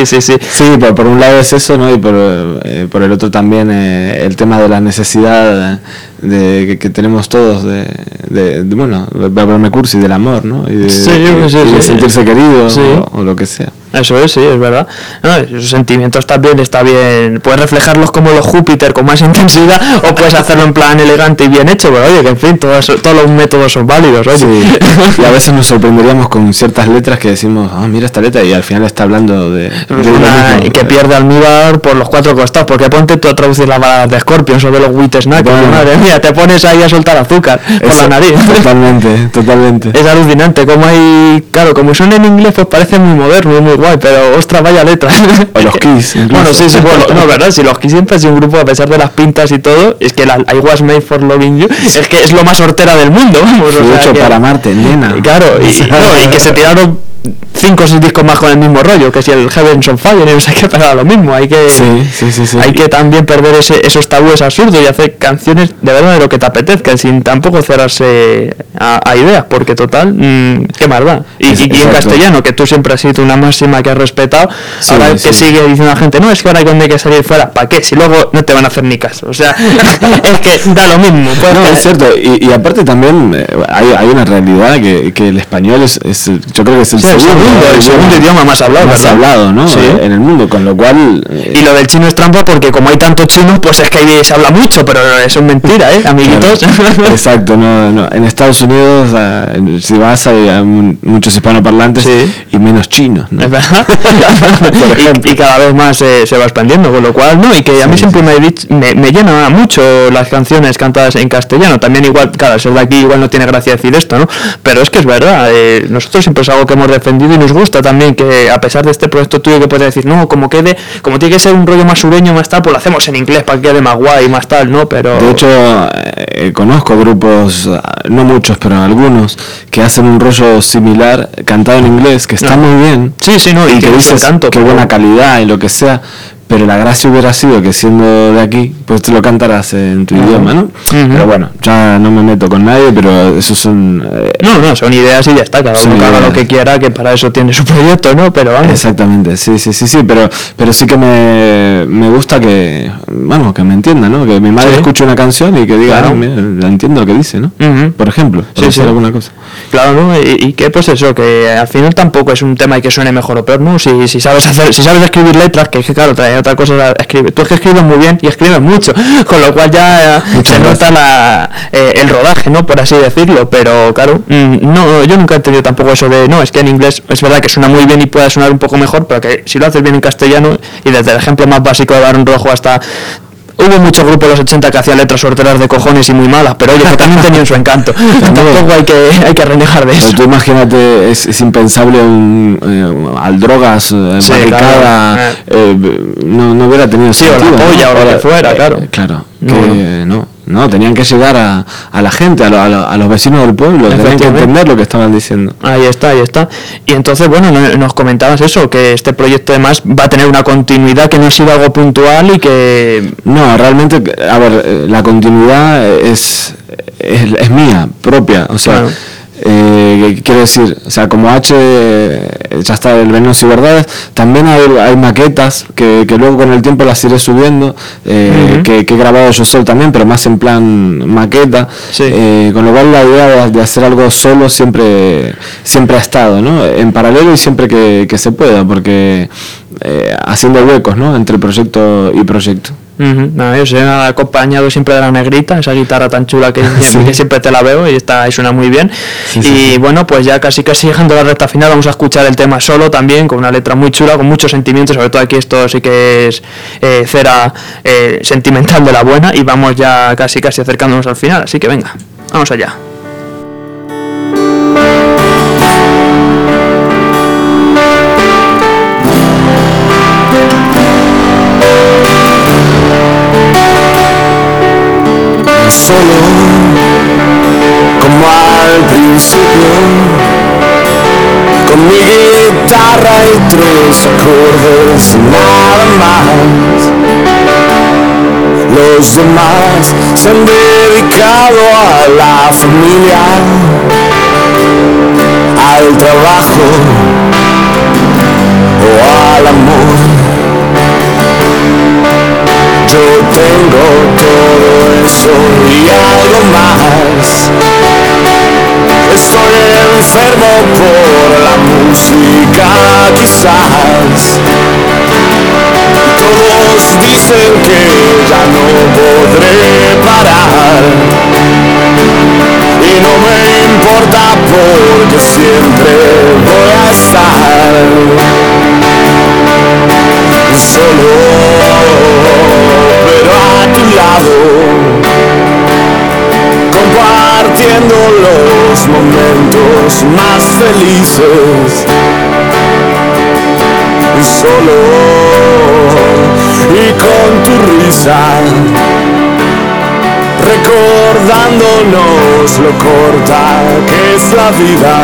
Sí, por un lado es eso, ¿no? Y por el otro también el tema de la necesidad que tenemos todos de verme cursi, del amor, ¿no? Y de sentirse querido, sí. o lo que sea. Eso es, sí, es verdad. No, esos sentimientos también está bien. Puedes reflejarlos como los Júpiter con más intensidad, o puedes hacerlo en plan elegante y bien hecho, pero oye, que en fin, todos los métodos son válidos, oye. Sí. Y a veces nos sorprenderíamos con ciertas letras que decimos, mira esta letra, y al final está hablando de que pierde almíbar por los cuatro costados, porque ponte tú a traducir las baladas de Scorpions o de los White Snake, madre mía, te pones ahí a soltar azúcar por la nariz. Totalmente. Es alucinante, como hay, claro, como son en inglés, pues parece muy moderno y muy guay, pero ostras, vaya letra. O los Kiss, incluso. Bueno, sí, bueno, no, verdad, si los Kiss siempre han sido un grupo, a pesar de las pintas y todo, es que la I Was Made for Loving You, es que es lo más hortera del mundo, vamos. Mucho para amarte, nena. Claro, y que se tiraron 5 o 6 discos más con el mismo rollo, que si el Heavens on Fire, no sé qué, pero lo mismo, hay que hay que también perder esos tabúes absurdos y hacer canciones de verdad de lo que te apetezca, sin tampoco cerrarse a ideas, porque total, qué más da. Y en castellano, que tú siempre has sido una máxima que has respetado, ahora que sigue diciendo la gente, no, es que ahora hay que salir fuera, ¿para qué? Si luego no te van a hacer ni caso, o sea, es que da lo mismo. No, es cierto, y aparte también hay una realidad que el español es yo creo que es el segundo idioma más hablado, ¿no? Sí. En el mundo, con lo cual y lo del chino es trampa, porque como hay tantos chinos, pues es que ahí se habla mucho, pero eso es mentira, amiguitos. Claro. Exacto, no. En Estados Unidos si vas hay muchos hispanoparlantes, sí, y menos chinos, ¿no? Es verdad. y cada vez más se va expandiendo, con lo cual, ¿no? Y que a mí siempre me llena mucho las canciones cantadas en castellano, también igual, claro, ser de aquí igual no tiene gracia decir esto, ¿no? Pero es que es verdad, nosotros siempre es algo que hemos defendido y nos gusta también, que a pesar de este proyecto tuyo que puedes decir, no, como tiene que ser un rollo más sureño, más tal, pues lo hacemos en inglés para que quede más guay, más tal, ¿no? Pero de hecho conozco grupos, no muchos, pero algunos, que hacen un rollo similar cantado en inglés, que está muy bien. Sí, no, y que dices qué buena calidad y lo que sea. Pero la gracia hubiera sido que siendo de aquí, pues te lo cantarás en tu idioma, ¿no? Pero bueno, ya no me meto con nadie, pero esos son... No, son ideas y ya está, cada uno haga lo que quiera, que para eso tiene su proyecto, ¿no? Pero vamos. Exactamente, sí, pero sí que me gusta que me entienda, ¿no? Que mi madre escuche una canción y que diga, claro, mira, entiendo lo que dice, ¿no? Por ejemplo, para hacer alguna cosa. Claro, ¿no? Y que pues eso, que al final tampoco es un tema y que suene mejor o peor, ¿no? Si sabes escribir letras, que claro, trae otra cosa, escribe. Tú es que escribes muy bien y escribes mucho, con lo cual ya se nota el rodaje, ¿no? Por así decirlo, pero claro, no, yo nunca he entendido tampoco eso de, no, es que en inglés es verdad que suena muy bien y puede sonar un poco mejor, pero que si lo haces bien en castellano, y desde el ejemplo más básico de Barón Rojo hasta... Hubo muchos grupos en los 80 que hacían letras sorteras de cojones y muy malas, pero oye, que también tenían su encanto. Tampoco hay que renegar de eso. Pero tú imagínate, es impensable al Drogas, Barricada, no hubiera tenido sentido. O la polla, o lo que fuera, claro. Claro, que no, tenían que llegar a la gente, a los vecinos del pueblo, tenían que entender lo que estaban diciendo. Ahí está. Y entonces, bueno, nos comentabas eso, que este proyecto además va a tener una continuidad, que no ha sido algo puntual y que... No, realmente, a ver, la continuidad es mía, propia, o sea... Claro. Quiero decir, o sea, como H ya está el Venenos y Verdades, también hay maquetas que luego con el tiempo las iré subiendo, que he grabado yo solo también, pero más en plan maqueta, con lo cual la idea de hacer algo solo siempre ha estado, ¿no? En paralelo y siempre que se pueda, porque haciendo huecos, ¿no? Entre proyecto y proyecto. No, yo soy acompañado siempre de la negrita, esa guitarra tan chula que siempre te la veo y suena muy bien. Sí. Bueno, pues ya casi llegando a la recta final, vamos a escuchar el tema solo también, con una letra muy chula, con muchos sentimientos, sobre todo aquí esto sí que es cera sentimental de la buena, y vamos ya casi acercándonos al final, así que venga, vamos allá. Solo como al principio, con mi guitarra y 3 acordes, nada más. Los demás se han dedicado a la familia, al trabajo o al amor. enfermo por la música quizás. Todos dicen que ya no podré parar y no me importa porque siempre voy a estar solo, pero a tu lado, compartiendo los momentos más felices, solo y con tu risa, recordándonos lo corta que es la vida.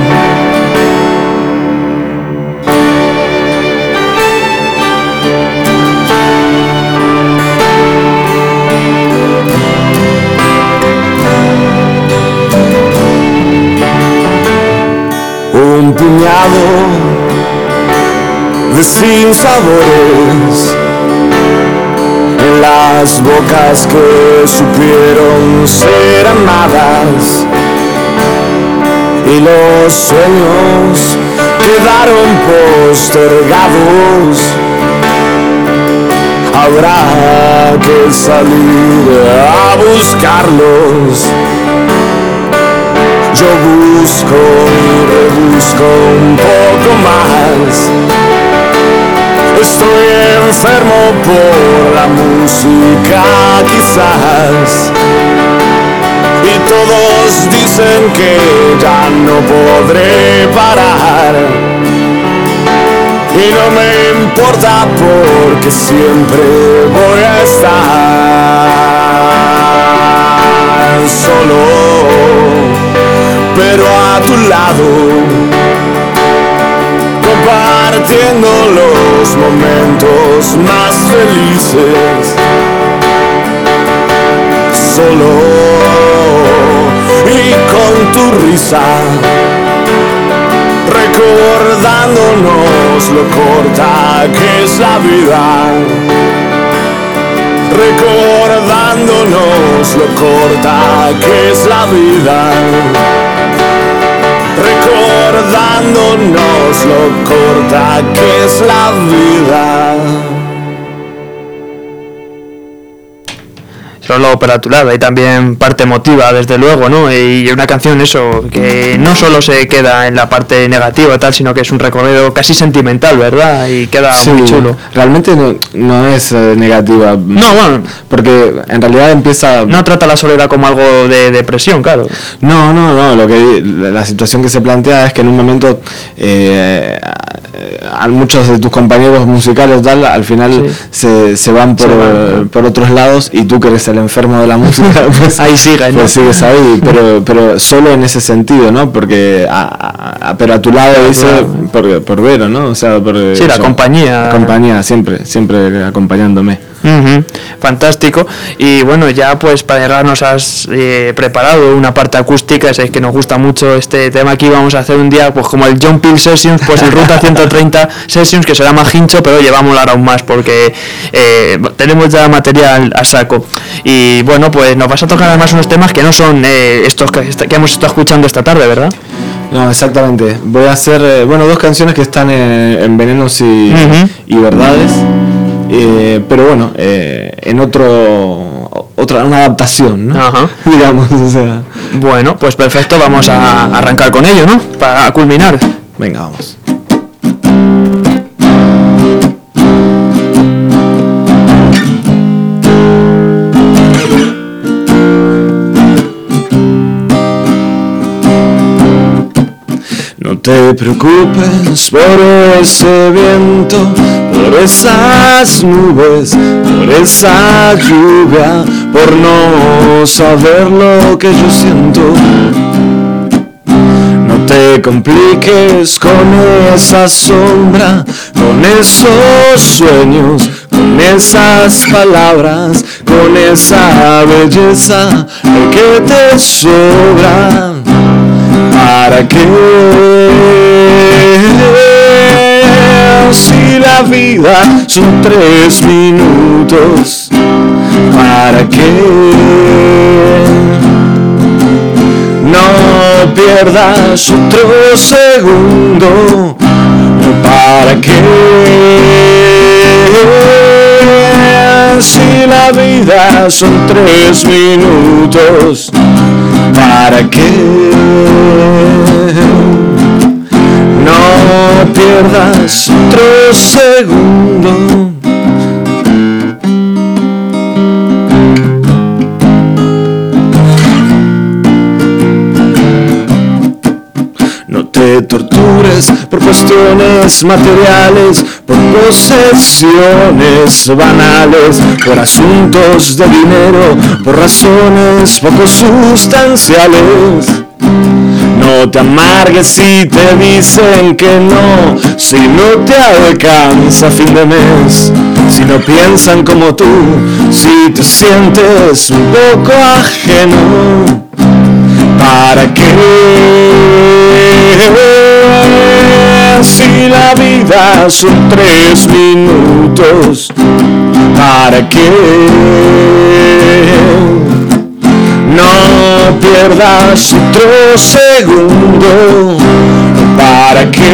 Un puñado de sinsabores en las bocas que supieron ser amadas y los sueños quedaron postergados. Habrá que salir a buscarlos. Yo busco y rebusco un poco más. Estoy enfermo por la música quizás, y todos dicen que ya no podré parar y no me importa porque siempre voy a estar solo, pero a tu lado, compartiendo los momentos más felices, solo y con tu risa, recordándonos lo corta que es la vida, recordándonos lo corta que es la vida, recordándonos lo corta que es la vida. Solo para tu lado, hay también parte emotiva, desde luego, ¿no? Y una canción, eso, que no solo se queda en la parte negativa tal, sino que es un recorrido casi sentimental, ¿verdad? Y queda muy chulo. Realmente no es negativa. No, bueno. Porque en realidad empieza... No trata la soledad como algo de depresión, claro. No, la situación que se plantea es que en un momento a muchos de tus compañeros musicales tal, al final se van por otros lados, y tú que eres el enfermo de la música pues ahí sigues, ¿no? Pues sigues ahí, pero solo en ese sentido, ¿no? Porque pero a tu lado dice por Vero, ¿no? O sea, la compañía siempre acompañándome. Uh-huh. Fantástico. Y bueno, ya pues para llegar nos has preparado una parte acústica. Es que nos gusta mucho este tema. Aquí vamos a hacer un día pues como el John Peel Sessions, pues el Ruta 130 Sessions, que se llama Hincho, pero llevamos ahora aún más porque tenemos ya material a saco. Y bueno, pues nos vas a tocar además unos temas que no son estos que hemos estado escuchando esta tarde, ¿verdad? No, exactamente. Voy a hacer dos canciones que están en Venenos y Verdades. Pero bueno, en una adaptación, ¿no? Ajá. Digamos, o sea. Bueno, pues perfecto, vamos a arrancar con ello, ¿no? Para culminar. Venga, vamos. No te preocupes por ese viento, por esas nubes, por esa lluvia, por no saber lo que yo siento. No te compliques con esa sombra, con esos sueños, con esas palabras, con esa belleza que te sobra. ¿Para qué? Si la vida son 3 minutos, ¿para qué? No pierdas otro segundo. ¿Para qué? Si la vida son 3 minutos, ¿para qué? No pierdas otro segundo. No te tortures por cuestiones materiales, por posesiones banales, por asuntos de dinero, por razones poco sustanciales. No te amargues si te dicen que no, si no te alcanza a fin de mes, si no piensan como tú, si te sientes un poco ajeno. ¿Para qué? Si la vida son 3 minutos, ¿para qué? No pierdas otro segundo. ¿Para qué?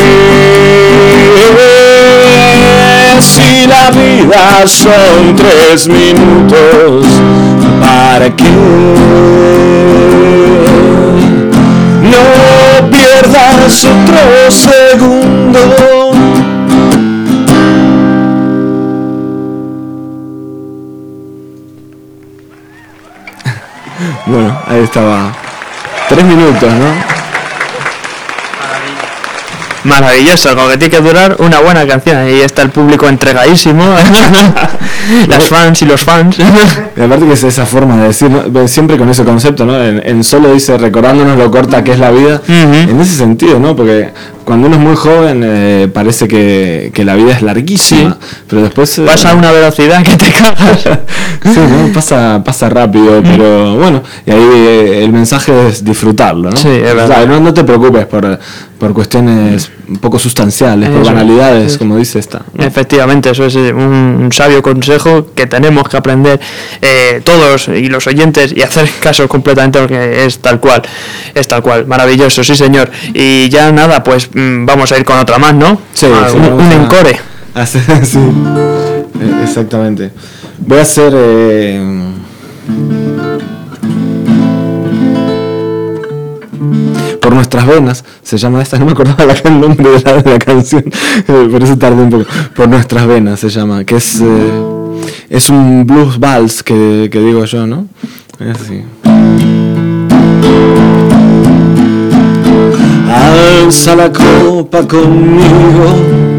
Si la vida son 3 minutos, ¿para qué? No pierdas otro segundo. Bueno, ahí estaba. 3 minutos, ¿no? Maravilloso, como que tiene que durar una buena canción. Ahí está el público entregadísimo. Las fans y los fans. Y aparte que es esa forma de decir, ¿no? Siempre con ese concepto, ¿no? En Solo dice, recordándonos lo corta que es la vida. En ese sentido, ¿no? Porque cuando uno es muy joven parece que la vida es larguísima, sí, pero después pasa a una velocidad que te cagas. Sí, ¿no? Pasa rápido, pero bueno, y ahí el mensaje es disfrutarlo, ¿no? Sí, es verdad. O sea, no te preocupes por cuestiones un poco sustanciales, por banalidades, como dice esta, ¿no? Efectivamente, eso es un sabio consejo que tenemos que aprender todos y los oyentes y hacer caso completamente, porque es tal cual, maravilloso, sí señor. Y ya nada, pues vamos a ir con otra más, ¿no? Sí, un encore. Sí, exactamente. Voy a hacer Por nuestras venas, se llama esta, no me acordaba el nombre de la canción, por eso tardé un poco. Por nuestras venas se llama, que es un blues vals que digo yo, ¿no? Es así. Alza la copa conmigo,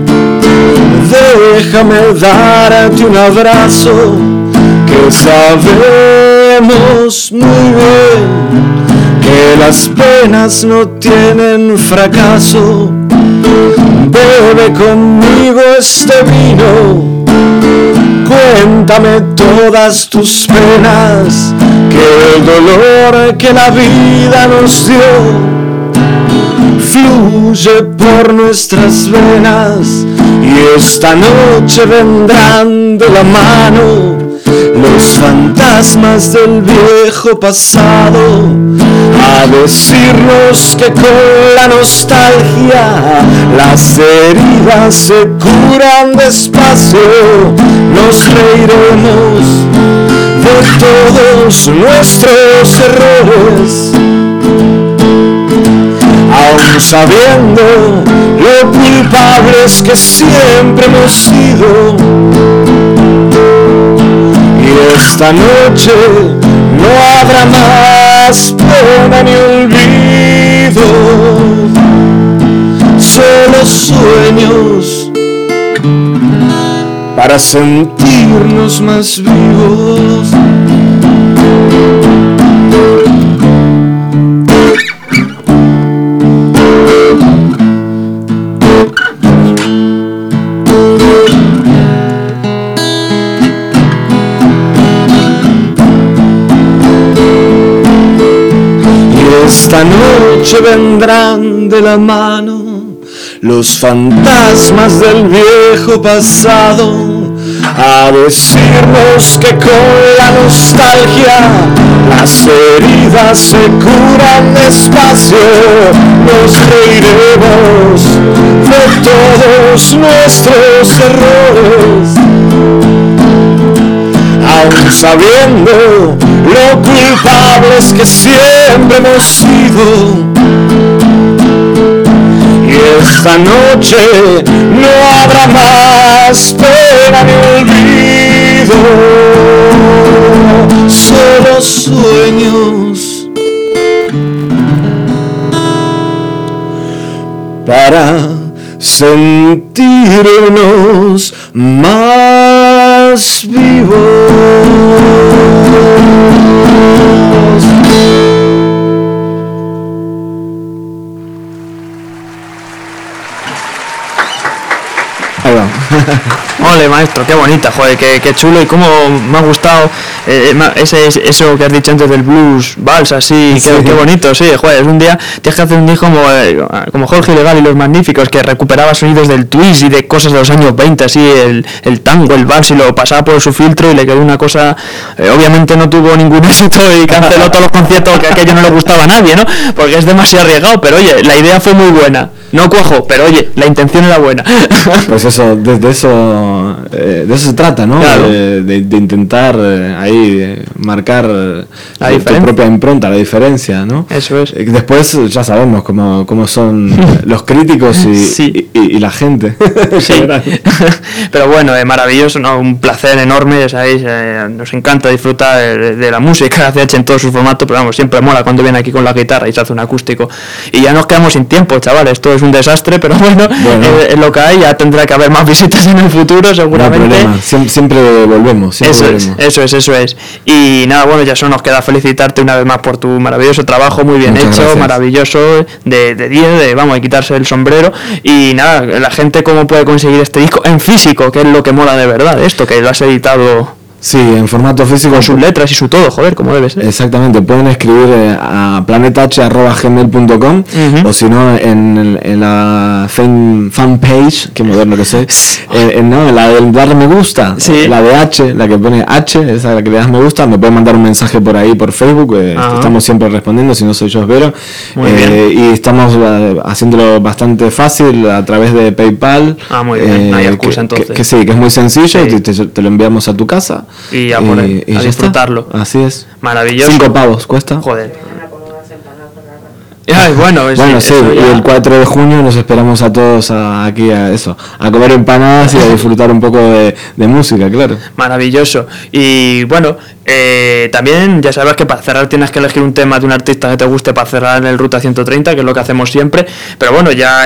déjame darte un abrazo, que sabemos muy bien que las penas no tienen fracaso. Bebe conmigo este vino, cuéntame todas tus penas, que el dolor que la vida nos dio fluye por nuestras venas, y esta noche vendrán de la mano los fantasmas del viejo pasado a decirnos que con la nostalgia las heridas se curan despacio. Nos reiremos de todos nuestros errores, aun sabiendo lo culpables que siempre hemos sido. Y esta noche no habrá más pena ni olvido, solo sueños para sentirnos más vivos. Esta noche vendrán de la mano los fantasmas del viejo pasado a decirnos que con la nostalgia las heridas se curan despacio. Nos reiremos de todos nuestros errores, aun sabiendo lo culpables que siempre hemos sido. Y esta noche no habrá más pena ni olvido, solo sueños para sentirnos más vivos. Ahí va. Ole, maestro, qué bonita, joder, qué chulo, y cómo me ha gustado eso que has dicho antes del blues, vals, así, Sí. qué bonito, sí, joder, es un día, tienes que hacer un día como Jorge Ilegal y los Magníficos, que recuperaba sonidos del twist y de cosas de los años 20, así, el tango, el vals, y lo pasaba por su filtro y le quedó una cosa, obviamente no tuvo ningún éxito y canceló todos los conciertos, que aquello no le gustaba a nadie, ¿no? Porque es demasiado arriesgado, pero oye, la idea fue muy buena, no cuajo, pero oye, la intención era buena. Pues eso, de eso se trata, ¿no? Claro. De intentar ahí marcar La tu diferencia. propia impronta, la diferencia, ¿no? Eso es. Después ya sabemos cómo son los críticos Sí. y la gente. en Sí, general. pero bueno, maravilloso, ¿no? Un placer enorme, ¿sabéis? Nos encanta disfrutar de la música de CH en todos sus formatos, pero vamos, siempre mola cuando viene aquí con la guitarra y se hace un acústico. Y ya nos quedamos sin tiempo, chavales, esto es un desastre, pero bueno, es lo que hay, ya tendrá que haber más visitas en el futuro, No hay seguramente. problema, siempre volvemos. Eso es. Y nada, bueno, ya solo nos queda felicitarte una vez más por tu maravilloso trabajo, muy bien Muchas hecho, gracias. maravilloso, de 10, vamos, a quitarse el sombrero. Y nada, la gente cómo puede conseguir este disco en físico, que es lo que mola de verdad, esto, que lo has editado Sí, en formato físico. con sus letras y su todo, joder, como debe ser. Exactamente, pueden escribir a planetah@gmail.com Ujú. o si no en la fanpage, qué moderno que soy, no, la del dar me gusta, Sí. la de H, la que pone H, esa la que le das me gusta, me pueden mandar un mensaje por ahí por Facebook, Ajá. estamos siempre respondiendo, si no soy yo es Vero. Muy bien. Y estamos haciéndolo bastante fácil a través de PayPal. Ah, muy bien, no hay excusa, que entonces. que sí, que es muy sencillo, Sí. te lo enviamos a tu casa. Y a por él, a ya está. disfrutarlo. Así es. Maravilloso. 5 pavos cuesta. Joder. Ay, bueno, Bueno, sí, eso y ya- el 4 de junio nos esperamos a todos aquí a comer empanadas y a disfrutar un poco de música, claro. Maravilloso. Y bueno, también ya sabes que para cerrar tienes que elegir un tema de un artista que te guste para cerrar el Ruta 130, que es lo que hacemos siempre. Pero bueno, ya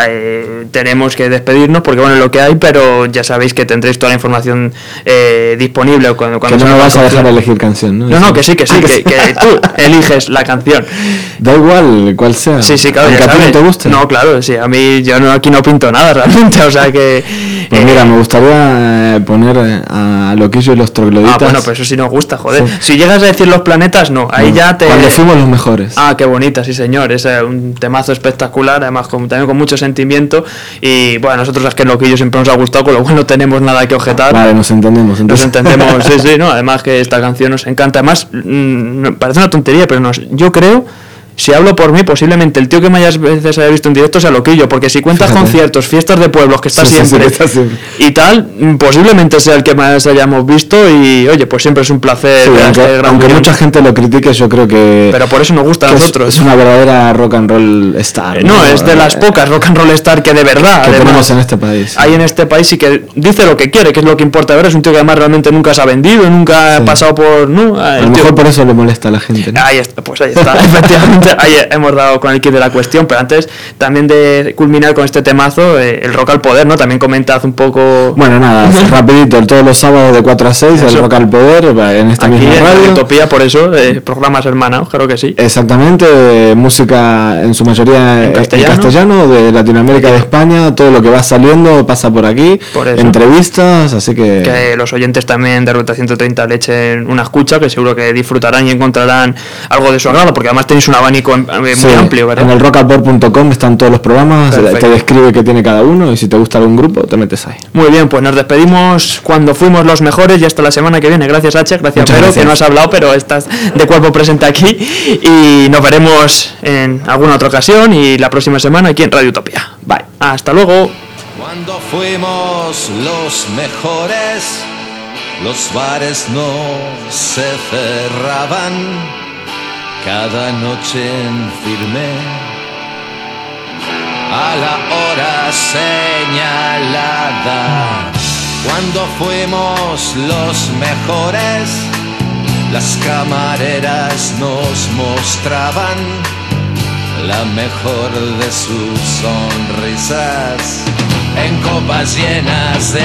tenemos que despedirnos porque bueno, es lo que hay, pero ya sabéis que tendréis toda la información disponible cuando Que no salga me la vas a canción. dejar elegir canción, ¿no? No, que sí, que tú eliges la canción. Da igual cuál sea. Sí, claro, Aunque ya a ti no sabes. te guste. No, claro, sí, a mí yo aquí no pinto nada realmente, o sea que... Pues mira, me gustaría poner a Loquillo y los Trogloditas. Ah, bueno, pues eso sí nos gusta, joder. Si llegas a decir Los Planetas, no, ahí ya te... Cuando fuimos los mejores. Ah, qué bonita, sí señor, es un temazo espectacular, además también con mucho sentimiento. Y bueno, nosotros es que en Loquillo siempre nos ha gustado, con lo cual no tenemos nada que objetar. Vale, nos entendemos. Nos Entonces. entendemos, sí, no, además que esta canción nos encanta. Además, parece una tontería, pero yo creo, si hablo por mí, posiblemente el tío que más veces haya visto en directo sea Loquillo, porque si cuentas Fíjate. conciertos, fiestas de pueblos, que está Sí, siempre, que está siempre. y tal, posiblemente sea el que más hayamos visto. Y oye, pues siempre es un placer Sí, ver a este gran aunque unión. mucha gente lo critique, yo creo que... Pero por eso nos gusta a que nosotros. Es una verdadera rock and roll star. No, es de las pocas rock and roll star que de verdad, que además, tenemos en este país. hay en este país y que dice lo que quiere, que es lo que importa. Ahora es un tío que además realmente nunca se ha vendido, nunca ha Sí. pasado por... No, A el lo tío- mejor por eso le molesta a la gente, ¿no? Ahí está, pues ahí está, efectivamente, ahí hemos dado con el kit de la cuestión, pero antes también de culminar con este temazo, el rock al poder, ¿no? También comentad un poco... Bueno, nada, rapidito, todos los sábados de 4 a 6, el Eso. Rock al Poder, en esta aquí misma en radio. Utopía, por eso, programas hermanos, claro que sí. Exactamente, música en su mayoría En en castellano. castellano, de Latinoamérica, de España, todo lo que va saliendo pasa por aquí, Por eso. entrevistas, así que... Que los oyentes también de Ruta 130 le echen una escucha, que seguro que disfrutarán y encontrarán algo de su agrado, porque además tenéis un abanico abanico muy amplio, ¿verdad? En el rockalport.com están todos los programas, Perfecto. te describe qué tiene cada uno y si te gusta algún grupo te metes ahí. Muy bien, pues nos despedimos cuando fuimos los mejores y hasta la semana que viene. Gracias, H, gracias, Muchas Pedro, gracias. que no has hablado, pero estás de cuerpo presente aquí. Y nos veremos en alguna otra ocasión y la próxima semana aquí en Radio Utopía. Bye. Hasta luego. Cuando fuimos los mejores, los bares no se cerraban, cada noche en firme, a la hora señalada. Cuando fuimos los mejores, las camareras nos mostraban la mejor de sus sonrisas en copas llenas de